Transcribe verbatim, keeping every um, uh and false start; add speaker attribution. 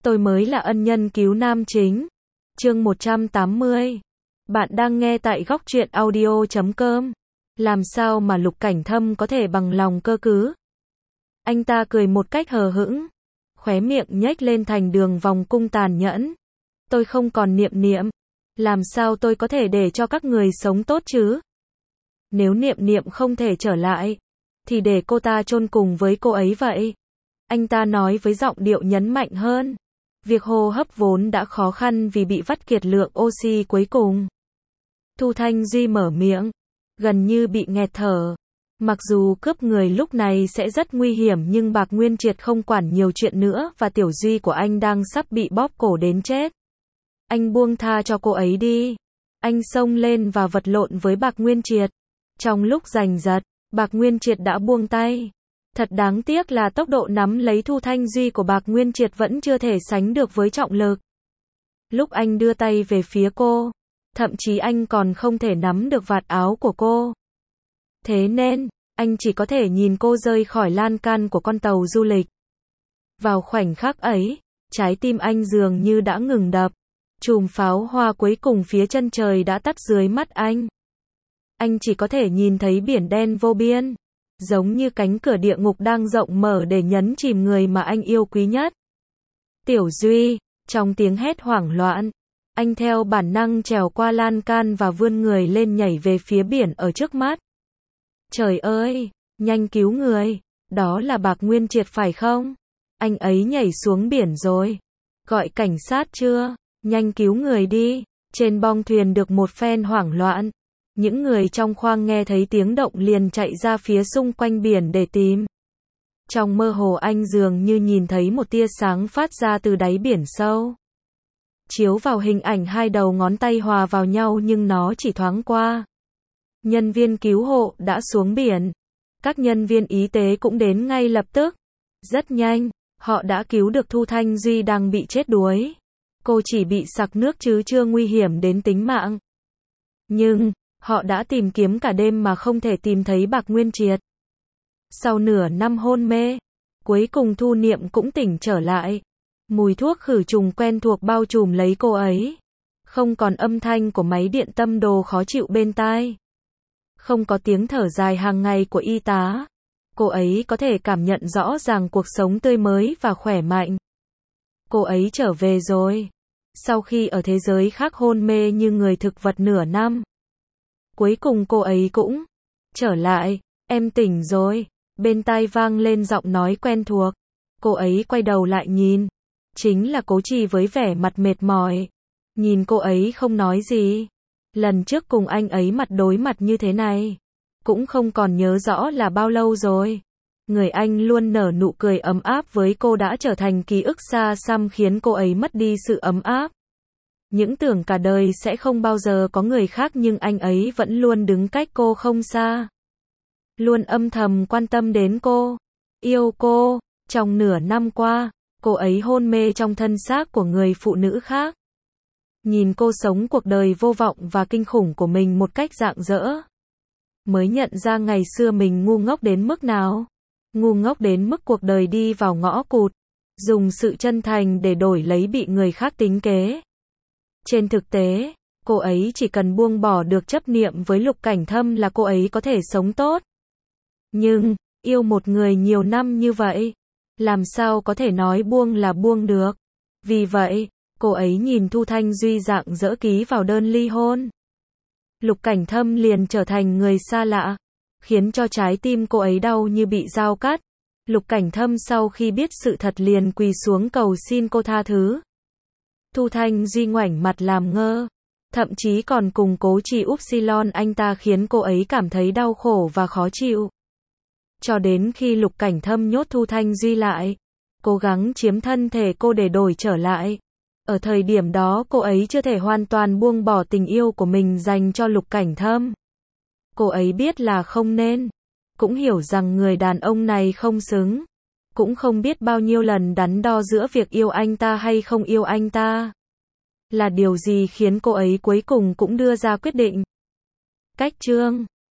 Speaker 1: Tôi mới là ân nhân cứu nam chính. Chương một trăm tám mươi. Bạn đang nghe tại góc truyện audio chấm com. Làm sao mà Lục Cảnh Thâm có thể bằng lòng cơ cứ? Anh ta cười một cách hờ hững, khóe miệng nhếch lên thành đường vòng cung tàn nhẫn. Tôi không còn niệm niệm, làm sao tôi có thể để cho các người sống tốt chứ? Nếu niệm niệm không thể trở lại, thì để cô ta chôn cùng với cô ấy vậy. Anh ta nói với giọng điệu nhấn mạnh hơn. Việc hô hấp vốn đã khó khăn vì bị vắt kiệt lượng oxy cuối cùng. Thu Thanh Duy mở miệng, gần như bị nghẹt thở. Mặc dù cướp người lúc này sẽ rất nguy hiểm nhưng Bạc Nguyên Triệt không quản nhiều chuyện nữa và Tiểu Duy của anh đang sắp bị bóp cổ đến chết. Anh buông tha cho cô ấy đi. Anh xông lên và vật lộn với Bạc Nguyên Triệt. Trong lúc giành giật, Bạc Nguyên Triệt đã buông tay. Thật đáng tiếc là tốc độ nắm lấy Thu Thanh Duy của Bạc Nguyên Triệt vẫn chưa thể sánh được với trọng lực. Lúc anh đưa tay về phía cô, thậm chí anh còn không thể nắm được vạt áo của cô. Thế nên, anh chỉ có thể nhìn cô rơi khỏi lan can của con tàu du lịch. Vào khoảnh khắc ấy, trái tim anh dường như đã ngừng đập. Chùm pháo hoa cuối cùng phía chân trời đã tắt dưới mắt anh. Anh chỉ có thể nhìn thấy biển đen vô biên, giống như cánh cửa địa ngục đang rộng mở để nhấn chìm người mà anh yêu quý nhất. Tiểu Duy, trong tiếng hét hoảng loạn, anh theo bản năng trèo qua lan can và vươn người lên nhảy về phía biển ở trước mắt. Trời ơi, nhanh cứu người, đó là Bạc Nguyên Triệt phải không? Anh ấy nhảy xuống biển rồi. Gọi cảnh sát chưa? Nhanh cứu người đi. Trên bong thuyền được một phen hoảng loạn. Những người trong khoang nghe thấy tiếng động liền chạy ra phía xung quanh biển để tìm. Trong mơ hồ anh dường như nhìn thấy một tia sáng phát ra từ đáy biển sâu. Chiếu vào hình ảnh hai đầu ngón tay hòa vào nhau nhưng nó chỉ thoáng qua. Nhân viên cứu hộ đã xuống biển. Các nhân viên y tế cũng đến ngay lập tức. Rất nhanh, họ đã cứu được Thu Thanh Duy đang bị chết đuối. Cô chỉ bị sặc nước chứ chưa nguy hiểm đến tính mạng. Nhưng, họ đã tìm kiếm cả đêm mà không thể tìm thấy Bạc Nguyên Triệt. Sau nửa năm hôn mê, cuối cùng Thu Niệm cũng tỉnh trở lại. Mùi thuốc khử trùng quen thuộc bao trùm lấy cô ấy. Không còn âm thanh của máy điện tâm đồ khó chịu bên tai. Không có tiếng thở dài hàng ngày của y tá. Cô ấy có thể cảm nhận rõ ràng cuộc sống tươi mới và khỏe mạnh. Cô ấy trở về rồi. Sau khi ở thế giới khác hôn mê như người thực vật nửa năm. Cuối cùng cô ấy cũng trở lại. Em tỉnh rồi. Bên tai vang lên giọng nói quen thuộc. Cô ấy quay đầu lại nhìn. Chính là Cố Trì với vẻ mặt mệt mỏi. Nhìn cô ấy không nói gì. Lần trước cùng anh ấy mặt đối mặt như thế này. Cũng không còn nhớ rõ là bao lâu rồi. Người anh luôn nở nụ cười ấm áp với cô đã trở thành ký ức xa xăm khiến cô ấy mất đi sự ấm áp. Những tưởng cả đời sẽ không bao giờ có người khác nhưng anh ấy vẫn luôn đứng cách cô không xa. Luôn âm thầm quan tâm đến cô. Yêu cô. Trong nửa năm qua, cô ấy hôn mê trong thân xác của người phụ nữ khác. Nhìn cô sống cuộc đời vô vọng và kinh khủng của mình một cách rạng rỡ. Mới nhận ra ngày xưa mình ngu ngốc đến mức nào. Ngu ngốc đến mức cuộc đời đi vào ngõ cụt. Dùng sự chân thành để đổi lấy bị người khác tính kế. Trên thực tế, cô ấy chỉ cần buông bỏ được chấp niệm với Lục Cảnh Thâm là cô ấy có thể sống tốt. Nhưng, yêu một người nhiều năm như vậy, làm sao có thể nói buông là buông được. Vì vậy, cô ấy nhìn Thu Thanh Duy rạng rỡ ký vào đơn ly hôn. Lục Cảnh Thâm liền trở thành người xa lạ, khiến cho trái tim cô ấy đau như bị dao cắt. Lục Cảnh Thâm sau khi biết sự thật liền quỳ xuống cầu xin cô tha thứ. Thu Thanh Duy ngoảnh mặt làm ngơ, thậm chí còn cùng Cố Trì Upsilon anh ta khiến cô ấy cảm thấy đau khổ và khó chịu. Cho đến khi Lục Cảnh Thâm nhốt Thu Thanh Duy lại, cố gắng chiếm thân thể cô để đổi trở lại. Ở thời điểm đó cô ấy chưa thể hoàn toàn buông bỏ tình yêu của mình dành cho Lục Cảnh Thâm. Cô ấy biết là không nên, cũng hiểu rằng người đàn ông này không xứng, cũng không biết bao nhiêu lần đắn đo giữa việc yêu anh ta hay không yêu anh ta. Là điều gì khiến cô ấy cuối cùng cũng đưa ra quyết định. Cách chương